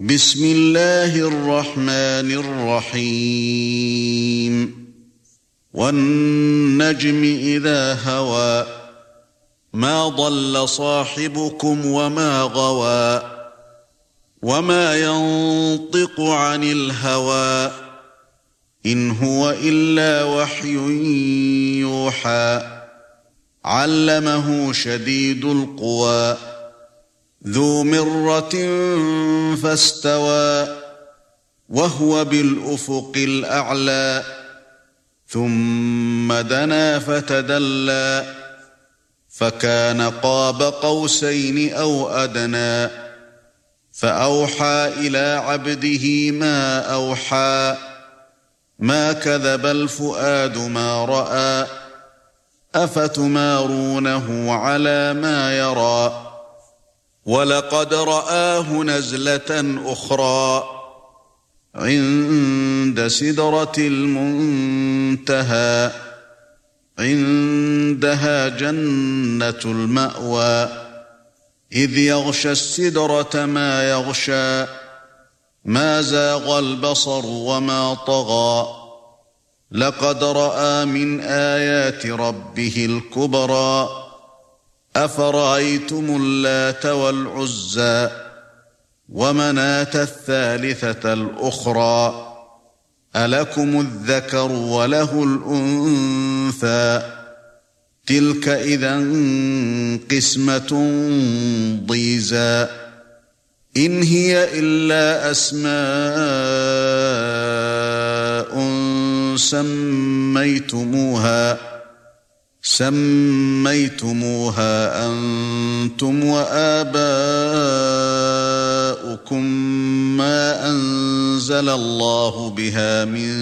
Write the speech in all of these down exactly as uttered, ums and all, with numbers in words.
بسم الله الرحمن الرحيم والنجم إذا هوى ما ضل صاحبكم وما غوى وما ينطق عن الهوى إن هو إلا وحي يوحى علمه شديد القوى ذو مرة فاستوى وهو بالأفق الأعلى ثم دنا فتدلى فكان قاب قوسين أو أدنى فأوحى إلى عبده ما أوحى ما كذب الفؤاد ما رأى أفتمارونه على ما يرى ولقد رآه نزلة أخرى عند سدرة المنتهى عندها جنة المأوى إذ يغشى السدرة ما يغشى ما زاغ البصر وما طغى لقد رأى من آيات ربه الكبرى أفرأيتم اللات والعزى ومناة الثالثة الأخرى ألكم الذكر وله الأنثى تلك إذا قسمة ضيزى إن هي إلا أسماء سميتموها سميتموها أنتم وآباؤكم ما أنزل الله بها من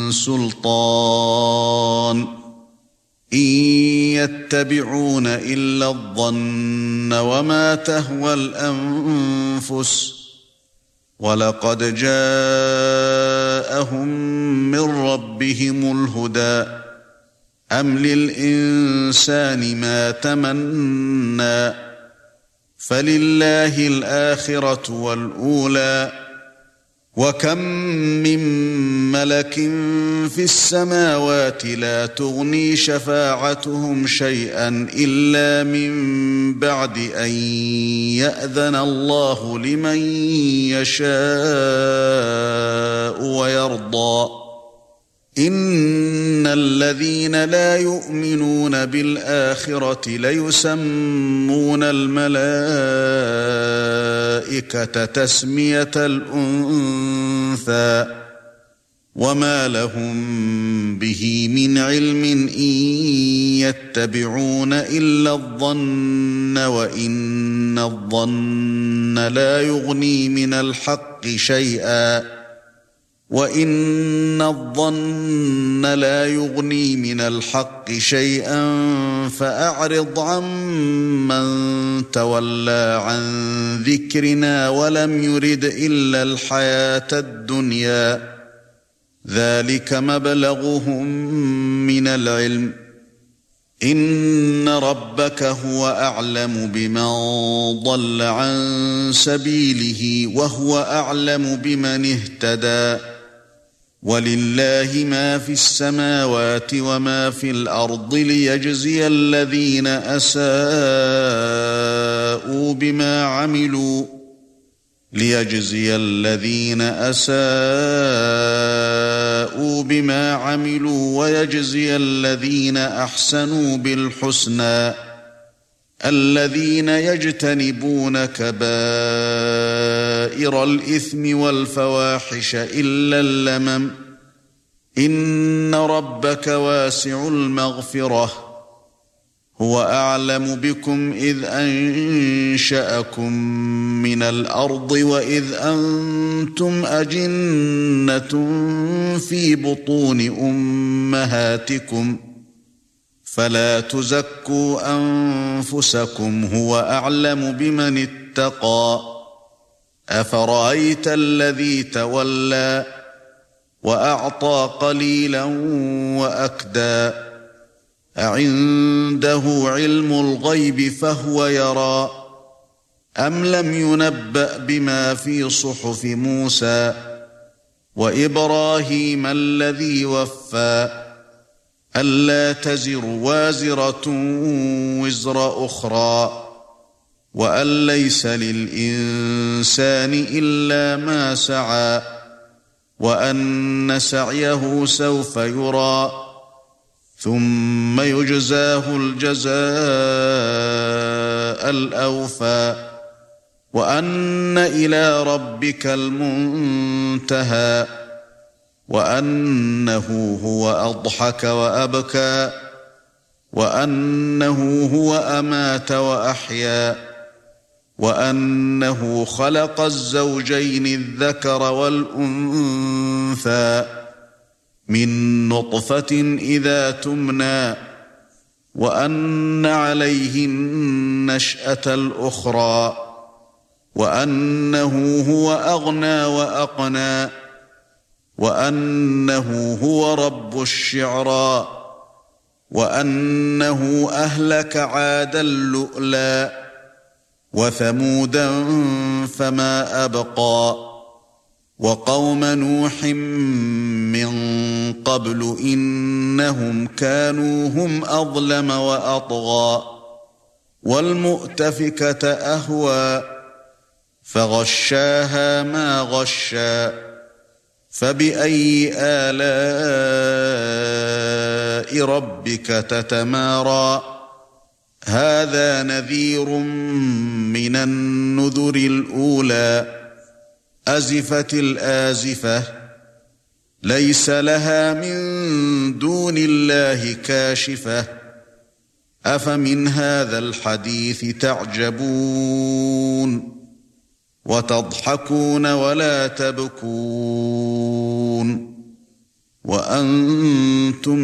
سلطان إن يتبعون إلا الظن وما تهوى الأنفس ولقد جاءهم من ربهم الهدى أم للإنسان ما تمنى فلله الآخرة والأولى وكم من ملك في السماوات لا تغني شفاعتهم شيئا إلا من بعد أن يأذن الله لمن يشاء ويرضى إن الذين لا يؤمنون بالآخرة ليسمون الملائكة تسمية الأنثى وما لهم به من علم إن يتبعون إلا الظن وإن الظن لا يغني من الحق شيئا وَإِنَّ الظَّنَّ لَا يُغْنِي مِنَ الْحَقِّ شَيْئًا فَأَعْرِضْ عَمَّن تَوَلَّى عَن ذِكْرِنَا وَلَمْ يُرِدْ إِلَّا الْحَيَاةَ الدُّنْيَا ذَلِكَ مَبْلَغُهُم مِّنَ الْعِلْمِ إِنَّ رَبَّكَ هُوَ أَعْلَمُ بِمَن ضَلَّ عَن سَبِيلِهِ وَهُوَ أَعْلَمُ بِمَنِ اهْتَدَى وَلِلَّهِ مَا فِي السَّمَاوَاتِ وَمَا فِي الْأَرْضِ لِيَجْزِيَ الَّذِينَ أَسَاءُوا بِمَا عَمِلُوا لِيَجْزِيَ الَّذِينَ أَسَاءُوا بِمَا عَمِلُوا وَيَجْزِيَ الَّذِينَ أَحْسَنُوا بِالْحُسْنَى الَّذِينَ يَجْتَنِبُونَ كَبَائِرَ الْإِثْمِ وَالْفَوَاحِشَ إِلَّا اللَّمَمَ إِنَّ رَبَّكَ وَاسِعُ الْمَغْفِرَةِ هُوَ أَعْلَمُ بِكُمْ إِذْ أَنشَأَكُم مِّنَ الْأَرْضِ وَإِذْ أَنتُمْ أَجِنَّةٌ فِي بُطُونِ أُمَّهَاتِكُمْ فَلَا تُزَكُّوا أَنفُسَكُمْ هُوَ أَعْلَمُ بِمَنِ اتَّقَى أَفَرَأَيْتَ الَّذِي تَوَلَّى وَأَعْطَى قَلِيلًا وَأَكْدَى أَعِندَهُ عِلْمُ الْغَيْبِ فَهُوَ يَرَى أَمْ لَمْ يُنَبَّأْ بِمَا فِي صُحُفِ مُوسَى وَإِبْرَاهِيمَ الَّذِي وَفَّى أَلَّا تَزِرُ وَازِرَةٌ وِزْرَ أُخْرَى وَأَن لَّيْسَ لِلْإِنسَانِ إِلَّا مَا سَعَى وَأَنَّ سَعْيَهُ سَوْفَ يُرَى ثُمَّ يُجْزَاهُ الْجَزَاءَ الْأَوْفَى وَأَنَّ إِلَى رَبِّكَ الْمُنتَهَى وَأَنَّهُ هُوَ أَضْحَكَ وَأَبْكَى وَأَنَّهُ هُوَ أَمَاتَ وَأَحْيَا وَأَنَّهُ خَلَقَ الزَّوْجَيْنِ الذَّكَرَ وَالْأُنثَى مِن نُّطْفَةٍ إِذَا تُمْنَى وَأَنَّ عَلَيْهِ النَّشْأَةَ الْأُخْرَى وَأَنَّهُ هُوَ أَغْنَى وَأَقْنَى وَأَنَّهُ هُوَ رَبُّ الشِّعْرَىٰ وَأَنَّهُ أَهْلَكَ عَادًا الْأُولَىٰ وَثَمُودًا فَمَا أَبْقَىٰ وَقَوْمَ نُوحٍ مِّن قَبْلُ إِنَّهُمْ كَانُوا هُمْ أَظْلَمَ وَأَطْغَىٰ وَالْمُؤْتَفِكَةَ أَهْوَىٰ فَغَشَّاهَا مَا غَشَّىٰ فَبِأَيِّ آلَاءِ رَبِّكَ تَتَمَارَىٰ هَذَا نَذِيرٌ مِّنَ النُّذُرِ الْأُولَىٰ أَزِفَتِ الْآزِفَةُ لَيْسَ لَهَا مِن دُونِ اللَّهِ كَاشِفَةٌ أَفَمِنْ هَذَا الْحَدِيثِ تَعْجَبُونَ وَتَضْحَكُونَ وَلَا تَبْكُونَ وَأَنْتُمْ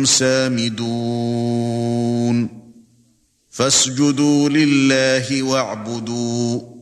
سَامِدُونَ فَاسْجُدُوا لِلَّهِ وَاعْبُدُوا